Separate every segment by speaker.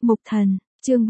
Speaker 1: Mục Thần, chương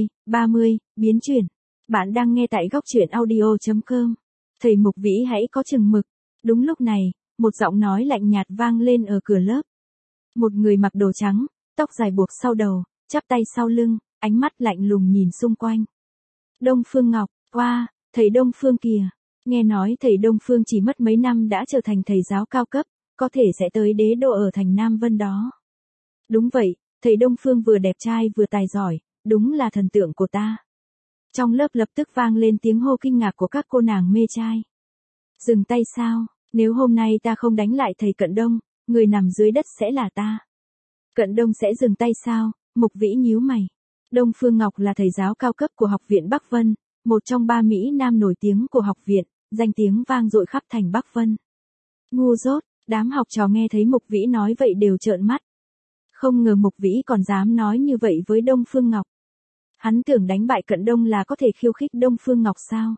Speaker 1: 30, biến chuyển. Bạn đang nghe tại góc truyện audio.com. Thầy Mục Vĩ hãy có chừng mực. Đúng lúc này, một giọng nói lạnh nhạt vang lên ở cửa lớp. Một người mặc đồ trắng, tóc dài buộc sau đầu, chắp tay sau lưng, ánh mắt lạnh lùng nhìn xung quanh. Đông Phương Ngọc, oa, thầy Đông Phương kìa. Nghe nói thầy Đông Phương chỉ mất mấy năm đã trở thành thầy giáo cao cấp, có thể sẽ tới đế đô ở thành Nam Vân đó. Đúng vậy, thầy Đông Phương vừa đẹp trai vừa tài giỏi, đúng là thần tượng của ta. Trong lớp lập tức vang lên tiếng hô kinh ngạc của các cô nàng mê trai. Dừng tay sao, nếu hôm nay ta không đánh lại thầy Cận Đông, người nằm dưới đất sẽ là ta. Cận Đông sẽ dừng tay sao? Mục Vĩ nhíu mày. Đông Phương Ngọc là thầy giáo cao cấp của học viện Bắc Vân, một trong 3 Mỹ Nam nổi tiếng của học viện, danh tiếng vang dội khắp thành Bắc Vân. Ngu dốt, đám học trò nghe thấy Mục Vĩ nói vậy đều trợn mắt. Không ngờ Mục Vĩ còn dám nói như vậy với Đông Phương Ngọc. Hắn tưởng đánh bại Cận Đông là có thể khiêu khích Đông Phương Ngọc sao?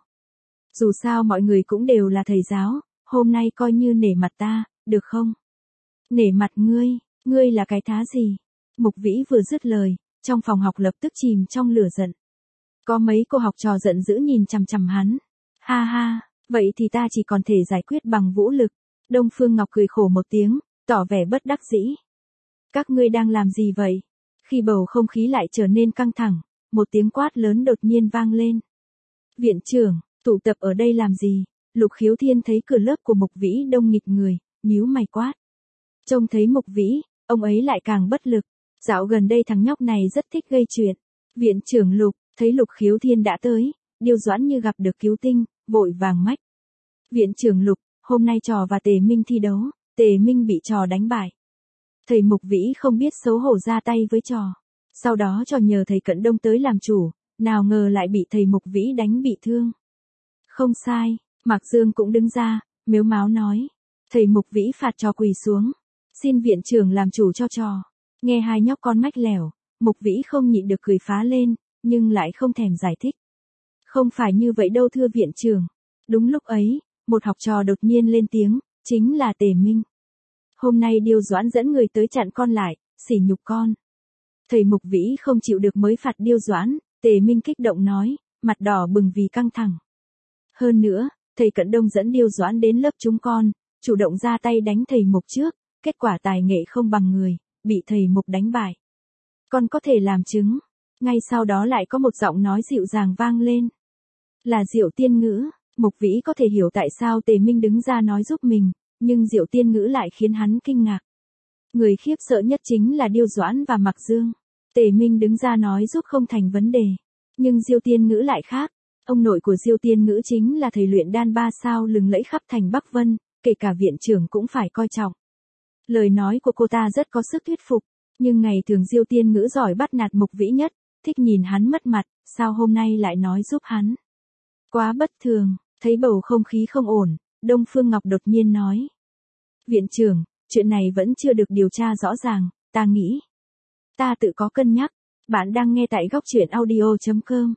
Speaker 1: Dù sao mọi người cũng đều là thầy giáo, hôm nay coi như nể mặt ta, được không? Nể mặt ngươi là cái thá gì? Mục Vĩ vừa dứt lời, trong phòng học lập tức chìm trong lửa giận. Có mấy cô học trò giận dữ nhìn chằm chằm hắn. Ha ha, vậy thì ta chỉ còn thể giải quyết bằng vũ lực. Đông Phương Ngọc cười khổ một tiếng, tỏ vẻ bất đắc dĩ. Các ngươi đang làm gì vậy? Khi bầu không khí lại trở nên căng thẳng, một tiếng quát lớn đột nhiên vang lên. Viện trưởng, tụ tập ở đây làm gì? Lục Khiếu Thiên thấy cửa lớp của Mục Vĩ đông nghịt người, nhíu mày quát. Trông thấy Mục Vĩ, ông ấy lại càng bất lực. Dạo gần đây thằng nhóc này rất thích gây chuyện. Viện trưởng Lục, thấy Lục Khiếu Thiên đã tới, Điêu Doãn như gặp được cứu tinh, vội vàng mách. Viện trưởng Lục, hôm nay trò và Tề Minh thi đấu, Tề Minh bị trò đánh bại. Thầy Mục Vĩ không biết xấu hổ ra tay với trò. Sau đó trò nhờ thầy Cận Đông tới làm chủ, nào ngờ lại bị thầy Mục Vĩ đánh bị thương. Không sai, Mạc Dương cũng đứng ra, mếu máo nói. Thầy Mục Vĩ phạt trò quỳ xuống. Xin viện trưởng làm chủ cho trò. Nghe hai nhóc con mách lẻo, Mục Vĩ không nhịn được cười phá lên, nhưng lại không thèm giải thích. Không phải như vậy đâu thưa viện trưởng. Đúng lúc ấy, một học trò đột nhiên lên tiếng, chính là Tề Minh. Hôm nay Điêu Doãn dẫn người tới chặn con lại, sỉ nhục con. Thầy Mục Vĩ không chịu được mới phạt Điêu Doãn, Tề Minh kích động nói, mặt đỏ bừng vì căng thẳng. Hơn nữa, thầy Cận Đông dẫn Điêu Doãn đến lớp chúng con, chủ động ra tay đánh thầy Mục trước, kết quả tài nghệ không bằng người, bị thầy Mục đánh bại. Con có thể làm chứng. Ngay sau đó lại có một giọng nói dịu dàng vang lên. Là Diệu Tiên Ngữ. Mục Vĩ có thể hiểu tại sao Tề Minh đứng ra nói giúp mình, nhưng Diệu Tiên Ngữ lại khiến hắn kinh ngạc. Người khiếp sợ nhất chính là Điêu Doãn và Mạc Dương. Tề Minh đứng ra nói giúp không thành vấn đề. Nhưng Diệu Tiên Ngữ lại khác. Ông nội của Diệu Tiên Ngữ chính là thầy luyện đan 3 sao lừng lẫy khắp thành Bắc Vân, kể cả viện trưởng cũng phải coi trọng. Lời nói của cô ta rất có sức thuyết phục, nhưng ngày thường Diệu Tiên Ngữ giỏi bắt nạt Mục Vĩ nhất, thích nhìn hắn mất mặt, sao hôm nay lại nói giúp hắn. Quá bất thường, thấy bầu không khí không ổn, Đông Phương Ngọc đột nhiên nói. Viện trưởng, chuyện này vẫn chưa được điều tra rõ ràng, ta nghĩ. Ta tự có cân nhắc, bạn đang nghe tại góc truyện audio.com.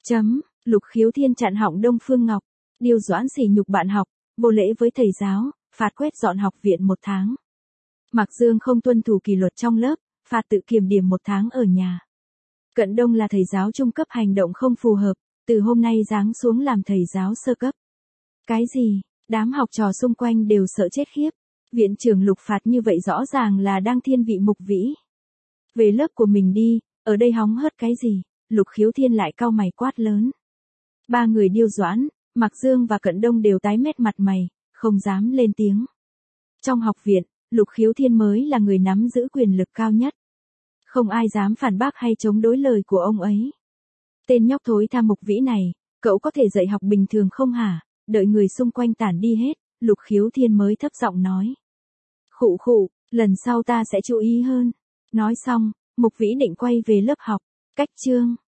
Speaker 1: Lục Khiếu Thiên chặn họng Đông Phương Ngọc, Điêu Doãn sỉ nhục bạn học, vô lễ với thầy giáo, phạt quét dọn học viện 1 tháng. Mạc Dương không tuân thủ kỷ luật trong lớp, phạt tự kiểm điểm 1 tháng ở nhà. Cận Đông là thầy giáo trung cấp hành động không phù hợp, từ hôm nay giáng xuống làm thầy giáo sơ cấp. Cái gì? Đám học trò xung quanh đều sợ chết khiếp. Viện trưởng Lục phạt như vậy rõ ràng là đang thiên vị Mục Vĩ. Về lớp của mình đi, ở đây hóng hớt cái gì? Lục Khiếu Thiên lại cau mày quát lớn. 3 người Điêu Doãn, Mạc Dương và Cận Đông đều tái mét mặt mày, không dám lên tiếng. Trong học viện, Lục Khiếu Thiên mới là người nắm giữ quyền lực cao nhất. Không ai dám phản bác hay chống đối lời của ông ấy. Tên nhóc thối tha Mục Vĩ này, cậu có thể dạy học bình thường không hả? Đợi người xung quanh tản đi hết, Lục Khiếu Thiên mới thấp giọng nói. Khụ khụ, lần sau ta sẽ chú ý hơn. Nói xong, Mục Vĩ định quay về lớp học. Cách chương.